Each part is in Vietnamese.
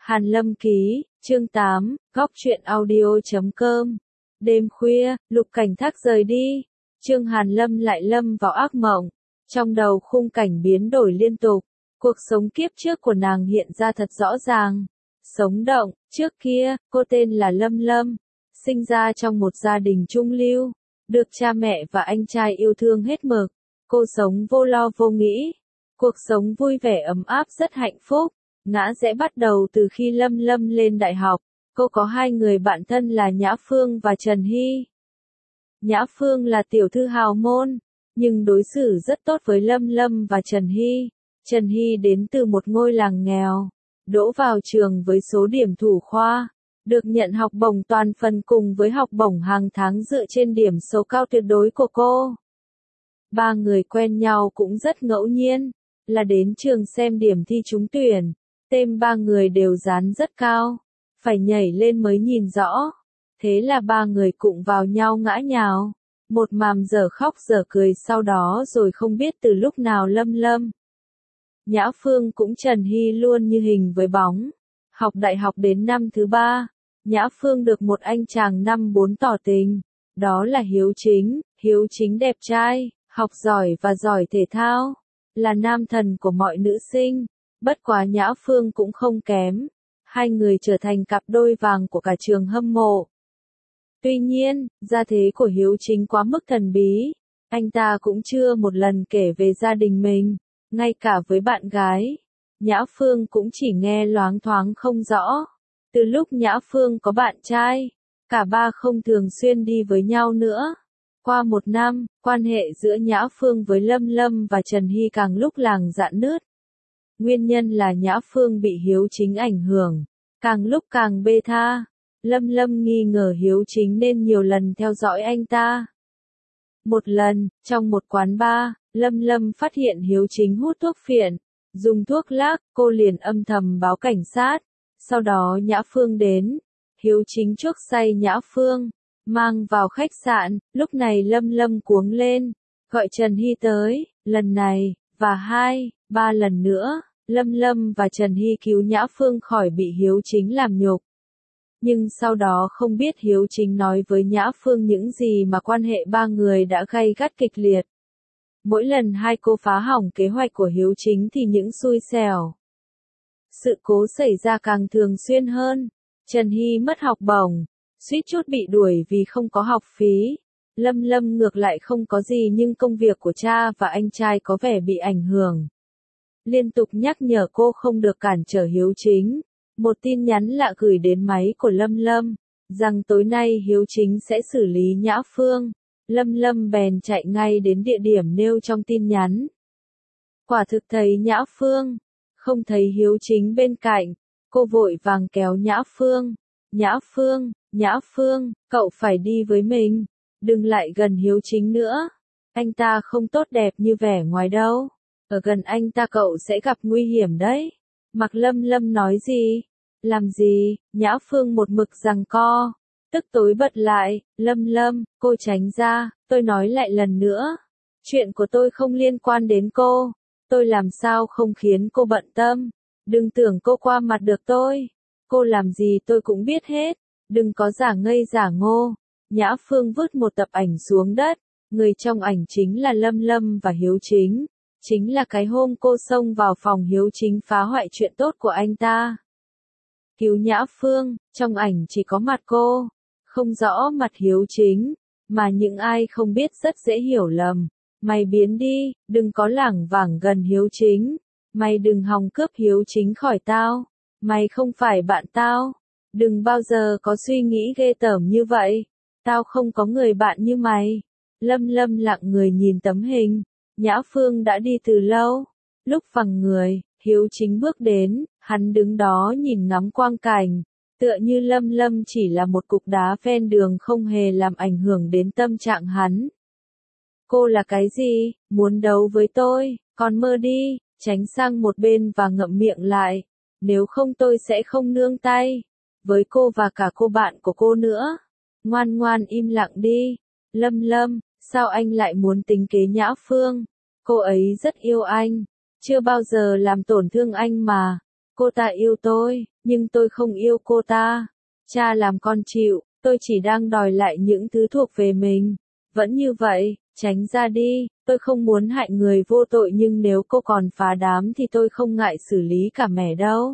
Hàn Lâm ký, chương 8, góc truyện audio.com. Đêm khuya, Lục Cảnh Thác rời đi. Trương Hàn Lâm lại lâm vào ác mộng. Trong đầu khung cảnh biến đổi liên tục. Cuộc sống kiếp trước của nàng hiện ra thật rõ ràng. Sống động, trước kia, cô tên là Lâm Lâm. Sinh ra trong một gia đình trung lưu. Được cha mẹ và anh trai yêu thương hết mực. Cô sống vô lo vô nghĩ. Cuộc sống vui vẻ ấm áp rất hạnh phúc. Ngã rẽ bắt đầu từ khi Lâm Lâm lên đại học. Cô có hai người bạn thân là Nhã Phương và Trần Hy. Nhã Phương là tiểu thư hào môn, nhưng đối xử rất tốt với Lâm Lâm và Trần Hy. Trần Hy đến từ một ngôi làng nghèo, đỗ vào trường với số điểm thủ khoa, được nhận học bổng toàn phần cùng với học bổng hàng tháng dựa trên điểm số cao tuyệt đối của cô. Ba người quen nhau cũng rất ngẫu nhiên, là đến trường xem điểm thi trúng tuyển. Tên ba người đều dán rất cao, phải nhảy lên mới nhìn rõ. Thế là ba người cụng vào nhau ngã nhào. Một màm dở khóc dở cười sau đó rồi không biết từ lúc nào Lâm Lâm, Nhã Phương cũng Trần Hy luôn như hình với bóng. Học đại học đến năm thứ 3, Nhã Phương được một anh chàng năm 4 tỏ tình. Đó là Hiếu Chính đẹp trai, học giỏi và giỏi thể thao, là nam thần của mọi nữ sinh. Bất quá Nhã Phương cũng không kém. Hai người trở thành cặp đôi vàng của cả trường hâm mộ. Tuy nhiên, gia thế của Hiếu Chính quá mức thần bí. Anh ta cũng chưa một lần kể về gia đình mình. Ngay cả với bạn gái, Nhã Phương cũng chỉ nghe loáng thoáng không rõ. Từ lúc Nhã Phương có bạn trai, cả ba không thường xuyên đi với nhau nữa. Qua một năm, quan hệ giữa Nhã Phương với Lâm Lâm và Trần Hy càng lúc càng rạn nứt. Nguyên nhân là Nhã Phương bị Hiếu Chính ảnh hưởng, càng lúc càng bê tha. Lâm Lâm nghi ngờ Hiếu Chính nên nhiều lần theo dõi anh ta. Một lần, trong một quán bar, Lâm Lâm phát hiện Hiếu Chính hút thuốc phiện, dùng thuốc lắc, cô liền âm thầm báo cảnh sát. Sau đó Nhã Phương đến, Hiếu Chính chuốc say Nhã Phương, mang vào khách sạn. Lúc này Lâm Lâm cuống lên, gọi Trần Hy tới, lần này, và 2, 3 lần nữa. Lâm Lâm và Trần Hy cứu Nhã Phương khỏi bị Hiếu Chính làm nhục. Nhưng sau đó không biết Hiếu Chính nói với Nhã Phương những gì mà quan hệ ba người đã gay gắt kịch liệt. Mỗi lần hai cô phá hỏng kế hoạch của Hiếu Chính thì những xui xẻo. Sự cố xảy ra càng thường xuyên hơn. Trần Hy mất học bổng, suýt chút bị đuổi vì không có học phí. Lâm Lâm ngược lại không có gì nhưng công việc của cha và anh trai có vẻ bị ảnh hưởng. Liên tục nhắc nhở cô không được cản trở Hiếu Chính. Một tin nhắn lạ gửi đến máy của Lâm Lâm, rằng tối nay Hiếu Chính sẽ xử lý Nhã Phương. Lâm Lâm bèn chạy ngay đến địa điểm nêu trong tin nhắn. Quả thực thấy Nhã Phương, không thấy Hiếu Chính bên cạnh, cô vội vàng kéo Nhã Phương. Nhã Phương, cậu phải đi với mình, đừng lại gần Hiếu Chính nữa. Anh ta không tốt đẹp như vẻ ngoài đâu. Ở gần anh ta cậu sẽ gặp nguy hiểm đấy. Mặc Lâm Lâm nói gì? Làm gì? Nhã Phương một mực giằng co. Tức tối bật lại, Lâm Lâm, cô tránh ra, tôi nói lại lần nữa. Chuyện của tôi không liên quan đến cô. Tôi làm sao không khiến cô bận tâm. Đừng tưởng cô qua mặt được tôi. Cô làm gì tôi cũng biết hết. Đừng có giả ngây giả ngô. Nhã Phương vứt một tập ảnh xuống đất. Người trong ảnh chính là Lâm Lâm và Hiếu Chính. Chính là cái hôm cô xông vào phòng Hiếu Chính phá hoại chuyện tốt của anh ta. Cứu Nhã Phương, trong ảnh chỉ có mặt cô, không rõ mặt Hiếu Chính, mà những ai không biết rất dễ hiểu lầm. Mày biến đi, đừng có lảng vảng gần Hiếu Chính. Mày đừng hòng cướp Hiếu Chính khỏi tao. Mày không phải bạn tao. Đừng bao giờ có suy nghĩ ghê tởm như vậy. Tao không có người bạn như mày. Lâm Lâm lặng người nhìn tấm hình. Nhã Phương đã đi từ lâu. Lúc phẳng người, Hiếu Chính bước đến, hắn đứng đó nhìn ngắm quang cảnh, tựa như Lâm Lâm chỉ là một cục đá ven đường không hề làm ảnh hưởng đến tâm trạng hắn. Cô là cái gì, muốn đấu với tôi, còn mơ đi, tránh sang một bên và ngậm miệng lại, nếu không tôi sẽ không nương tay, với cô và cả cô bạn của cô nữa. Ngoan ngoan im lặng đi. Lâm Lâm, sao anh lại muốn tính kế Nhã Phương? Cô ấy rất yêu anh, chưa bao giờ làm tổn thương anh mà. Cô ta yêu tôi, nhưng tôi không yêu cô ta. Cha làm con chịu, tôi chỉ đang đòi lại những thứ thuộc về mình. Vẫn như vậy, tránh ra đi, tôi không muốn hại người vô tội nhưng nếu cô còn phá đám thì tôi không ngại xử lý cả mẻ đâu.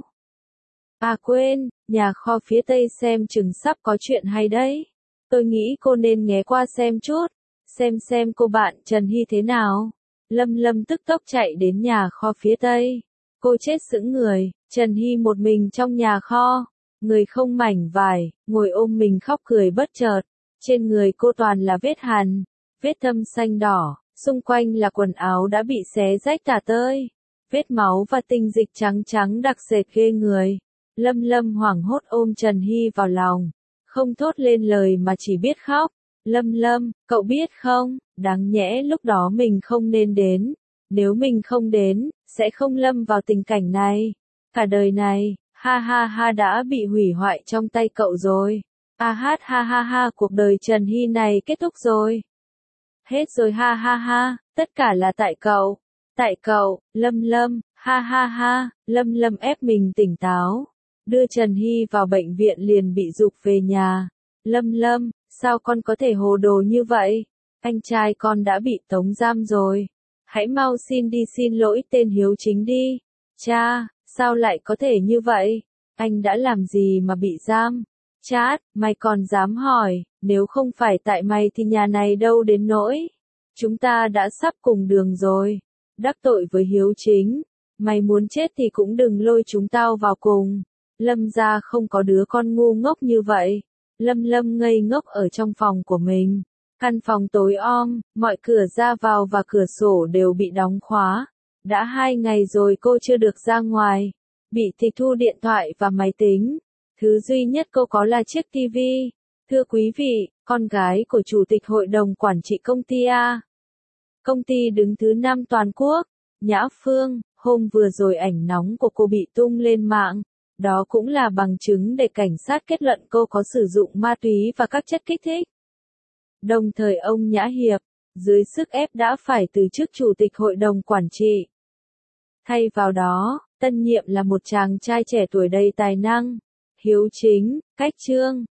À quên, nhà kho phía tây xem chừng sắp có chuyện hay đấy. Tôi nghĩ cô nên ghé qua xem chút, xem cô bạn Trần Hy thế nào. Lâm Lâm tức tốc chạy đến nhà kho phía tây. Cô chết sững người, Trần Hy một mình trong nhà kho, người không mảnh vải, ngồi ôm mình khóc cười bất chợt. Trên người cô toàn là vết hằn, vết thâm xanh đỏ, xung quanh là quần áo đã bị xé rách tả tơi. Vết máu và tinh dịch trắng trắng đặc sệt ghê người. Lâm Lâm hoảng hốt ôm Trần Hy vào lòng, không thốt lên lời mà chỉ biết khóc. Lâm Lâm, cậu biết không, đáng nhẽ lúc đó mình không nên đến. Nếu mình không đến, sẽ không lâm vào tình cảnh này. Cả đời này, ha ha ha đã bị hủy hoại trong tay cậu rồi. A hát ha ha ha cuộc đời Trần Hy này kết thúc rồi. Hết rồi ha ha ha, tất cả là tại cậu. Tại cậu, Lâm Lâm, ha ha ha, Lâm Lâm ép mình tỉnh táo. Đưa Trần Hy vào bệnh viện liền bị giục về nhà. Lâm Lâm, sao con có thể hồ đồ như vậy? Anh trai con đã bị tống giam rồi. Hãy mau xin lỗi tên Hiếu Chính đi. Cha, sao lại có thể như vậy? Anh đã làm gì mà bị giam? Chát, mày còn dám hỏi, nếu không phải tại mày thì nhà này đâu đến nỗi. Chúng ta đã sắp cùng đường rồi. Đắc tội với Hiếu Chính. Mày muốn chết thì cũng đừng lôi chúng tao vào cùng. Lâm gia không có đứa con ngu ngốc như vậy. Lâm Lâm ngây ngốc ở trong phòng của mình. Căn phòng tối om, mọi cửa ra vào và cửa sổ đều bị đóng khóa. Đã 2 ngày rồi cô chưa được ra ngoài. Bị tịch thu điện thoại và máy tính. Thứ duy nhất cô có là chiếc TV. Thưa quý vị, con gái của Chủ tịch Hội đồng Quản trị công ty A. Công ty đứng thứ 5 toàn quốc. Nhã Phương, hôm vừa rồi ảnh nóng của cô bị tung lên mạng. Đó cũng là bằng chứng để cảnh sát kết luận cô có sử dụng ma túy và các chất kích thích. Đồng thời ông Nhã Hiệp, dưới sức ép đã phải từ chức Chủ tịch Hội đồng Quản trị. Thay vào đó, tân nhiệm là một chàng trai trẻ tuổi đầy tài năng, hiếu chính, cách chương.